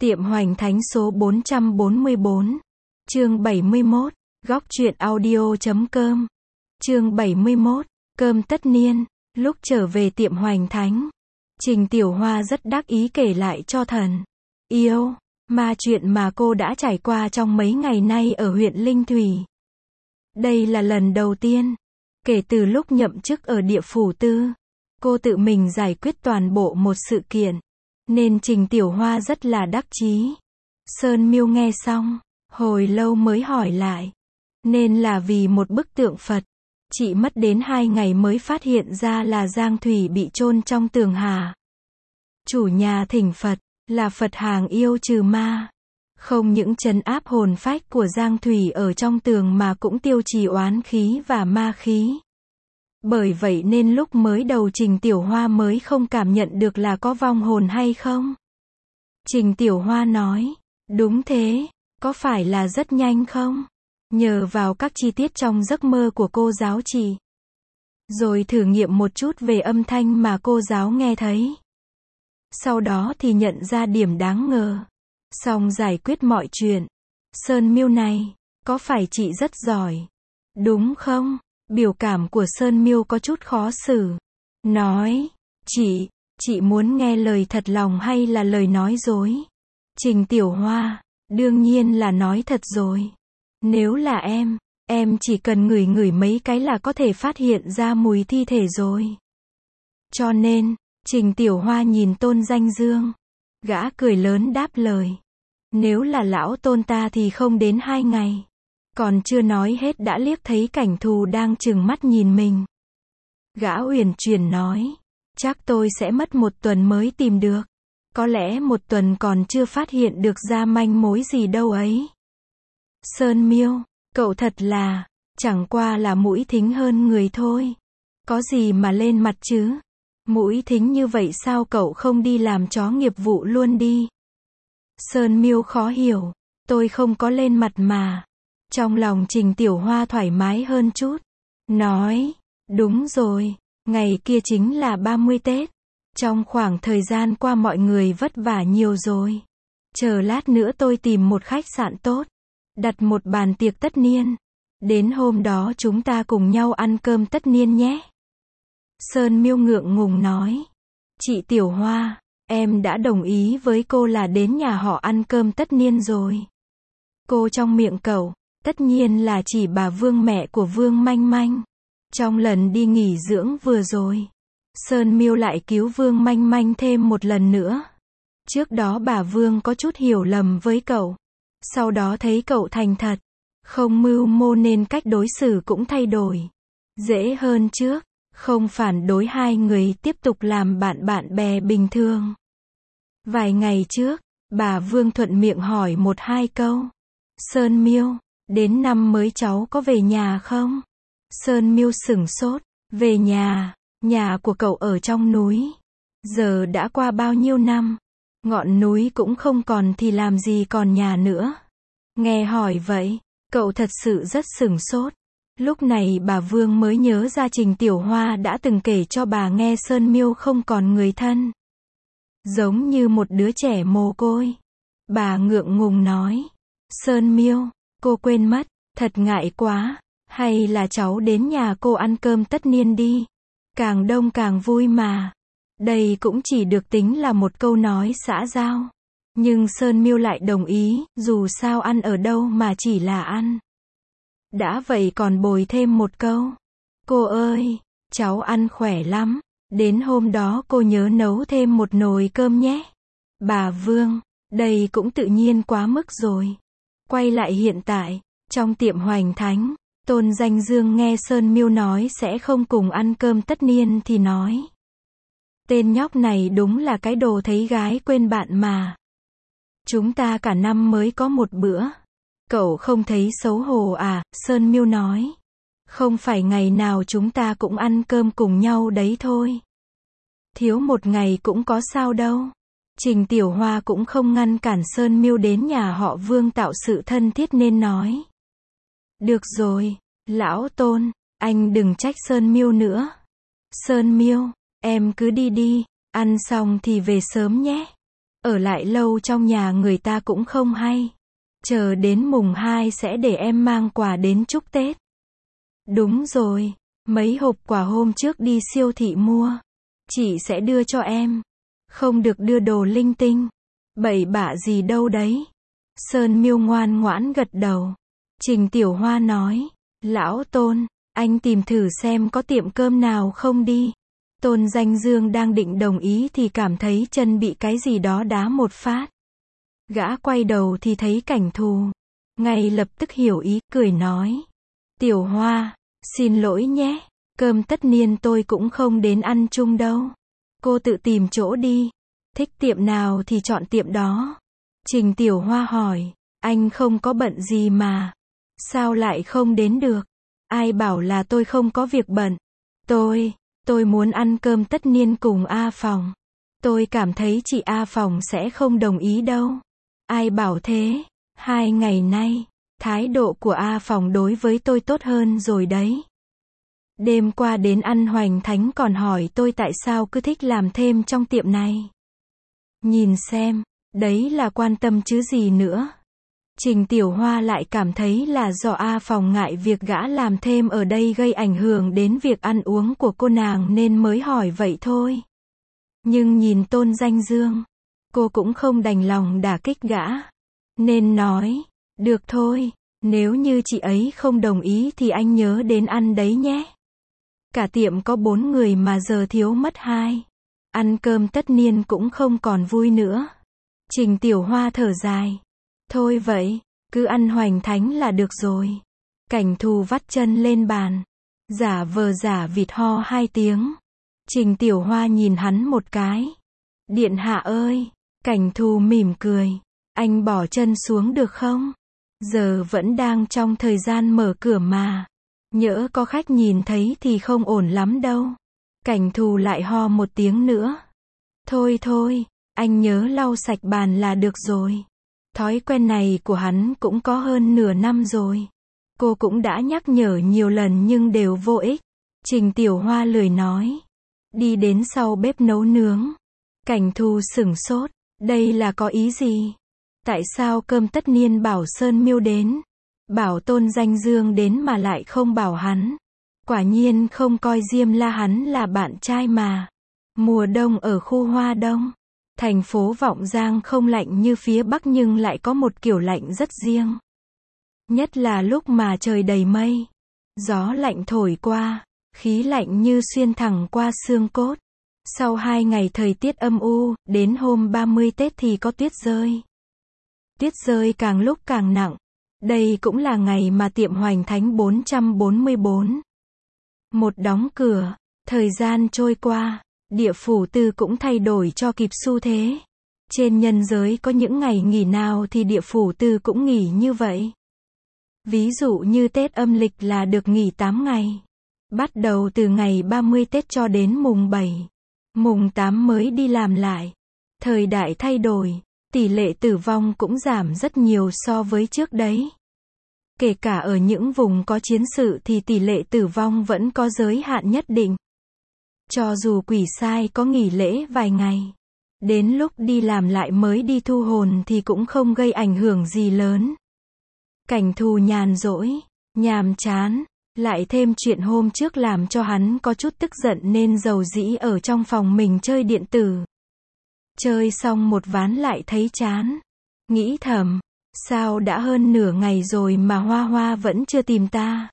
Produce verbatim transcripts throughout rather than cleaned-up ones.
Tiệm Hoành Thánh số bốn trăm bốn mươi bốn. Chương bảy mươi mốt. Góc truyện audio chấm com. Chương bảy mươi mốt. Cơm tất niên. Lúc trở về tiệm Hoành Thánh, Trình Tiểu Hoa rất đắc ý kể lại cho thần yêu ma chuyện mà cô đã trải qua trong mấy ngày nay ở huyện Linh Thủy. Đây là lần đầu tiên kể từ lúc nhậm chức ở địa phủ tư, cô tự mình giải quyết toàn bộ một sự kiện, nên Trình Tiểu Hoa rất là đắc chí. Sơn Miêu nghe xong, hồi lâu mới hỏi lại, nên là vì một bức tượng Phật, chị mất đến hai ngày mới phát hiện ra là Giang Thủy bị chôn trong tường hả? Chủ nhà thỉnh Phật, là Phật hàng yêu trừ ma, không những trấn áp hồn phách của Giang Thủy ở trong tường mà cũng tiêu trì oán khí và ma khí. Bởi vậy nên lúc mới đầu Trình Tiểu Hoa mới không cảm nhận được là có vong hồn hay không. Trình Tiểu Hoa nói, đúng thế, có phải là rất nhanh không? Nhờ vào các chi tiết trong giấc mơ của cô giáo chị, rồi thử nghiệm một chút về âm thanh mà cô giáo nghe thấy. Sau đó thì nhận ra điểm đáng ngờ, xong giải quyết mọi chuyện. Sơn Miêu này, có phải chị rất giỏi, đúng không? Biểu cảm của Sơn Miêu có chút khó xử. Nói, chị, chị muốn nghe lời thật lòng hay là lời nói dối? Trình Tiểu Hoa, đương nhiên là nói thật rồi. Nếu là em, em chỉ cần ngửi ngửi mấy cái là có thể phát hiện ra mùi thi thể rồi. Cho nên, Trình Tiểu Hoa nhìn Tôn Danh Dương. Gã cười lớn đáp lời. Nếu là lão Tôn ta thì không đến hai ngày. Còn chưa nói hết đã liếc thấy cảnh thù đang trừng mắt nhìn mình. Gã uyển chuyển nói, chắc tôi sẽ mất một tuần mới tìm được. Có lẽ một tuần còn chưa phát hiện được ra manh mối gì đâu ấy. Sơn Miêu, cậu thật là, chẳng qua là mũi thính hơn người thôi. Có gì mà lên mặt chứ? Mũi thính như vậy sao cậu không đi làm chó nghiệp vụ luôn đi? Sơn Miêu khó hiểu, tôi không có lên mặt mà. Trong lòng Trình Tiểu Hoa thoải mái hơn chút. Nói, đúng rồi, ngày kia chính là ba mươi Tết. Trong khoảng thời gian qua mọi người vất vả nhiều rồi. Chờ lát nữa tôi tìm một khách sạn tốt, đặt một bàn tiệc tất niên. Đến hôm đó chúng ta cùng nhau ăn cơm tất niên nhé. Sơn Miêu ngượng ngùng nói, chị Tiểu Hoa, em đã đồng ý với cô là đến nhà họ ăn cơm tất niên rồi. Cô trong miệng cậu, tất nhiên là chỉ bà Vương mẹ của Vương Manh Manh. Trong lần đi nghỉ dưỡng vừa rồi, Sơn Miêu lại cứu Vương Manh Manh thêm một lần nữa. Trước đó bà Vương có chút hiểu lầm với cậu. Sau đó thấy cậu thành thật, không mưu mô nên cách đối xử cũng thay đổi. Dễ hơn trước, không phản đối hai người tiếp tục làm bạn bạn bè bình thường. Vài ngày trước, bà Vương thuận miệng hỏi một hai câu. Sơn Miêu, đến năm mới cháu có về nhà không? Sơn Miêu sửng sốt, về nhà, nhà của cậu ở trong núi. Giờ đã qua bao nhiêu năm, ngọn núi cũng không còn thì làm gì còn nhà nữa. Nghe hỏi vậy, cậu thật sự rất sửng sốt. Lúc này bà Vương mới nhớ ra Trình Tiểu Hoa đã từng kể cho bà nghe Sơn Miêu không còn người thân. Giống như một đứa trẻ mồ côi. Bà ngượng ngùng nói, Sơn Miêu, cô quên mất, thật ngại quá, hay là cháu đến nhà cô ăn cơm tất niên đi. Càng đông càng vui mà. Đây cũng chỉ được tính là một câu nói xã giao. Nhưng Sơn Miêu lại đồng ý, dù sao ăn ở đâu mà chỉ là ăn. Đã vậy còn bồi thêm một câu. Cô ơi, cháu ăn khỏe lắm. Đến hôm đó cô nhớ nấu thêm một nồi cơm nhé. Bà Vương, đây cũng tự nhiên quá mức rồi. Quay lại hiện tại, trong tiệm Hoành Thánh, Tôn Danh Dương nghe Sơn Miêu nói sẽ không cùng ăn cơm tất niên thì nói. Tên nhóc này đúng là cái đồ thấy gái quên bạn mà. Chúng ta cả năm mới có một bữa. Cậu không thấy xấu hổ à? Sơn Miêu nói. Không phải ngày nào chúng ta cũng ăn cơm cùng nhau đấy thôi. Thiếu một ngày cũng có sao đâu. Trình Tiểu Hoa cũng không ngăn cản Sơn Miêu đến nhà họ Vương tạo sự thân thiết nên nói. Được rồi, lão Tôn, anh đừng trách Sơn Miêu nữa. Sơn Miêu, em cứ đi đi, ăn xong thì về sớm nhé. ở lại lâu trong nhà người ta cũng không hay. Chờ đến mùng hai sẽ để em mang quà đến chúc Tết. Đúng rồi, mấy hộp quà hôm trước đi siêu thị mua. Chị sẽ đưa cho em. Không được đưa đồ linh tinh. Bậy bạ gì đâu đấy. Sơn Miêu ngoan ngoãn gật đầu. Trình Tiểu Hoa nói, lão Tôn, anh tìm thử xem có tiệm cơm nào không đi. Tôn Danh Dương đang định đồng ý thì cảm thấy chân bị cái gì đó đá một phát. Gã quay đầu thì thấy Cảnh Thù. Ngay lập tức hiểu ý, cười nói. Tiểu Hoa, xin lỗi nhé, cơm tất niên tôi cũng không đến ăn chung đâu. Cô tự tìm chỗ đi. Thích tiệm nào thì chọn tiệm đó. Trình Tiểu Hoa hỏi, anh không có bận gì mà. Sao lại không đến được? Ai bảo là tôi không có việc bận. Tôi, tôi muốn ăn cơm tất niên cùng A Phòng. Tôi cảm thấy chị A Phòng sẽ không đồng ý đâu. Ai bảo thế? Hai ngày nay, thái độ của A Phòng đối với tôi tốt hơn rồi đấy. Đêm qua đến ăn Hoành Thánh còn hỏi tôi tại sao cứ thích làm thêm trong tiệm này. Nhìn xem, đấy là quan tâm chứ gì nữa. Trình Tiểu Hoa lại cảm thấy là do A Phòng ngại việc gã làm thêm ở đây gây ảnh hưởng đến việc ăn uống của cô nàng nên mới hỏi vậy thôi. Nhưng nhìn Tôn Danh Dương, cô cũng không đành lòng đả kích gã. Nên nói, được thôi, nếu như chị ấy không đồng ý thì anh nhớ đến ăn đấy nhé. Cả tiệm có bốn người mà giờ thiếu mất hai. Ăn cơm tất niên cũng không còn vui nữa. Trình Tiểu Hoa thở dài. Thôi vậy, cứ ăn Hoành Thánh là được rồi. Cảnh Thù vắt chân lên bàn. Giả vờ giả vịt ho hai tiếng. Trình Tiểu Hoa nhìn hắn một cái. Điện hạ ơi, Cảnh Thù mỉm cười. Anh bỏ chân xuống được không? Giờ vẫn đang trong thời gian mở cửa mà. Nhỡ có khách nhìn thấy thì không ổn lắm đâu. Cảnh Thù lại ho một tiếng nữa. Thôi thôi, anh nhớ lau sạch bàn là được rồi. Thói quen này của hắn cũng có hơn nửa năm rồi. Cô cũng đã nhắc nhở nhiều lần nhưng đều vô ích. Trình Tiểu Hoa lười nói. Đi đến sau bếp nấu nướng. Cảnh Thù sửng sốt. Đây là có ý gì? Tại sao cơm tất niên bảo Sơn Miêu đến? Bảo Tôn Danh Dương đến mà lại không bảo hắn. Quả nhiên không coi Diêm La hắn là bạn trai mà. Mùa đông ở khu Hoa Đông. Thành phố Vọng Giang không lạnh như phía Bắc nhưng lại có một kiểu lạnh rất riêng. Nhất là lúc mà trời đầy mây. Gió lạnh thổi qua, khí lạnh như xuyên thẳng qua xương cốt. Sau hai ngày thời tiết âm u, đến hôm ba mươi Tết thì có tuyết rơi. Tuyết rơi càng lúc càng nặng. Đây cũng là ngày mà tiệm Hoành Thánh bốn trăm bốn mươi bốn. Một đóng cửa, thời gian trôi qua, địa phủ tư cũng thay đổi cho kịp xu thế. Trên nhân giới có những ngày nghỉ nào thì địa phủ tư cũng nghỉ như vậy. Ví dụ như Tết âm lịch là được nghỉ tám ngày. Bắt đầu từ ngày ba mươi Tết cho đến mùng bảy. Mùng tám mới đi làm lại. Thời đại thay đổi, tỷ lệ tử vong cũng giảm rất nhiều so với trước đấy. Kể cả ở những vùng có chiến sự thì tỷ lệ tử vong vẫn có giới hạn nhất định. Cho dù quỷ sai có nghỉ lễ vài ngày, đến lúc đi làm lại mới đi thu hồn thì cũng không gây ảnh hưởng gì lớn. Cảnh Thù nhàn rỗi, nhàm chán, lại thêm chuyện hôm trước làm cho hắn có chút tức giận nên dầu dĩ ở trong phòng mình chơi điện tử. Chơi xong một ván lại thấy chán. Nghĩ thầm, sao đã hơn nửa ngày rồi mà Hoa Hoa vẫn chưa tìm ta?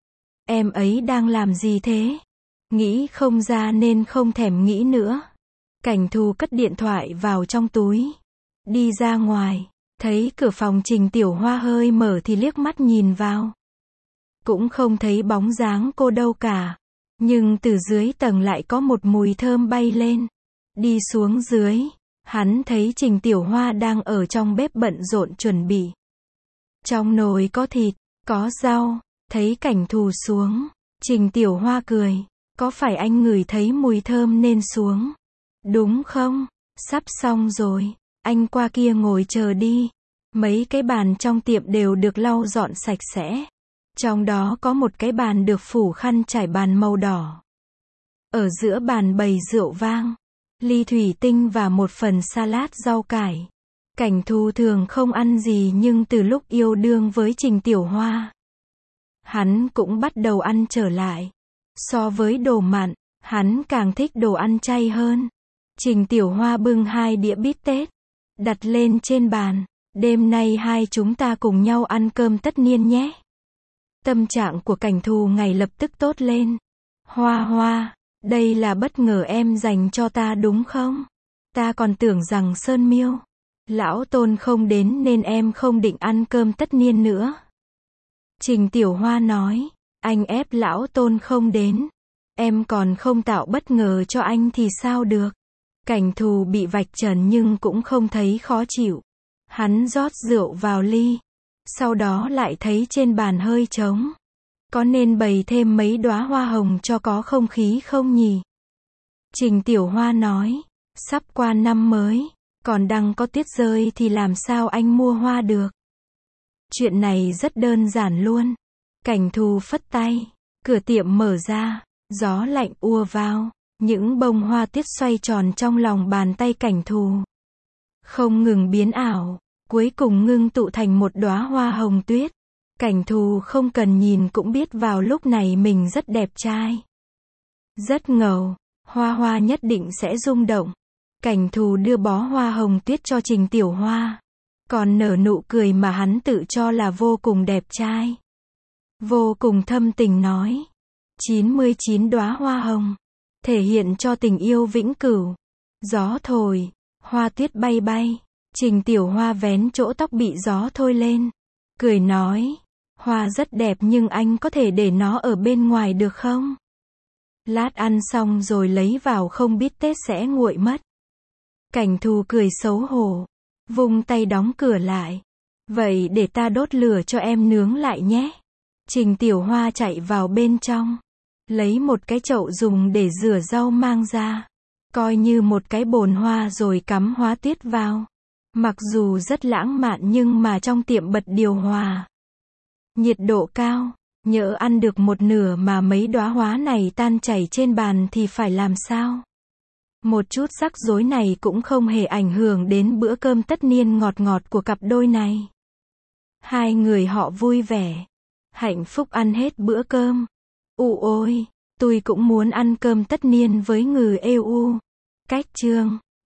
Em ấy đang làm gì thế? Nghĩ không ra nên không thèm nghĩ nữa. Cảnh Thù cất điện thoại vào trong túi. Đi ra ngoài, thấy cửa phòng Trình Tiểu Hoa hơi mở thì liếc mắt nhìn vào. Cũng không thấy bóng dáng cô đâu cả. Nhưng từ dưới tầng lại có một mùi thơm bay lên. Đi xuống dưới, hắn thấy Trình Tiểu Hoa đang ở trong bếp bận rộn chuẩn bị. Trong nồi có thịt, có rau. Thấy Cảnh Thù xuống, Trình Tiểu Hoa cười. Có phải anh ngửi thấy mùi thơm nên xuống? Đúng không? Sắp xong rồi. Anh qua kia ngồi chờ đi. Mấy cái bàn trong tiệm đều được lau dọn sạch sẽ. Trong đó có một cái bàn được phủ khăn trải bàn màu đỏ. Ở giữa bàn bày rượu vang. ly thủy tinh và một phần salad rau cải. Cảnh Thù thường không ăn gì nhưng từ lúc yêu đương với Trình Tiểu Hoa, hắn cũng bắt đầu ăn trở lại. So với đồ mặn, hắn càng thích đồ ăn chay hơn. Trình Tiểu Hoa bưng hai đĩa bít tết, đặt lên trên bàn. Đêm nay hai chúng ta cùng nhau ăn cơm tất niên nhé. Tâm trạng của Cảnh Thù ngay lập tức tốt lên. Hoa Hoa, đây là bất ngờ em dành cho ta đúng không? Ta còn tưởng rằng Sơn Miêu, lão Tôn không đến nên em không định ăn cơm tất niên nữa. Trình Tiểu Hoa nói, anh ép lão Tôn không đến, em còn không tạo bất ngờ cho anh thì sao được. Cảnh Thù bị vạch trần nhưng cũng không thấy khó chịu. Hắn rót rượu vào ly, sau đó lại thấy trên bàn hơi trống. Có nên bày thêm mấy đóa hoa hồng cho có không khí không nhỉ? Trình Tiểu Hoa nói, sắp qua năm mới, còn đang có tuyết rơi thì làm sao anh mua hoa được? Chuyện này rất đơn giản luôn. Cảnh Thù phất tay, cửa tiệm mở ra, gió lạnh ùa vào, những bông hoa tuyết xoay tròn trong lòng bàn tay Cảnh Thù. Không ngừng biến ảo, cuối cùng ngưng tụ thành một đóa hoa hồng tuyết. Cảnh Thù không cần nhìn cũng biết vào lúc này mình rất đẹp trai, rất ngầu, Hoa Hoa nhất định sẽ rung động. Cảnh Thù đưa bó hoa hồng tuyết cho Trình Tiểu Hoa, còn nở nụ cười mà hắn tự cho là vô cùng đẹp trai. Vô cùng thâm tình nói, chín mươi chín đóa hoa hồng, thể hiện cho tình yêu vĩnh cửu. Gió thổi, hoa tuyết bay bay, Trình Tiểu Hoa vén chỗ tóc bị gió thôi lên, cười nói, hoa rất đẹp nhưng anh có thể để nó ở bên ngoài được không? Lát ăn xong rồi lấy vào không biết Tết sẽ nguội mất. Cảnh Thù cười xấu hổ, vung tay đóng cửa lại. Vậy để ta đốt lửa cho em nướng lại nhé. Trình Tiểu Hoa chạy vào bên trong, lấy một cái chậu dùng để rửa rau mang ra, coi như một cái bồn hoa rồi cắm hoa tuyết vào. Mặc dù rất lãng mạn nhưng mà trong tiệm bật điều hòa, nhiệt độ cao, nhỡ ăn được một nửa mà mấy đóa hoa này tan chảy trên bàn thì phải làm sao? Một chút rắc rối này cũng không hề ảnh hưởng đến bữa cơm tất niên ngọt ngọt của cặp đôi này. Hai người họ vui vẻ, hạnh phúc ăn hết bữa cơm. U ôi, tôi cũng muốn ăn cơm tất niên với người e u. Cách chương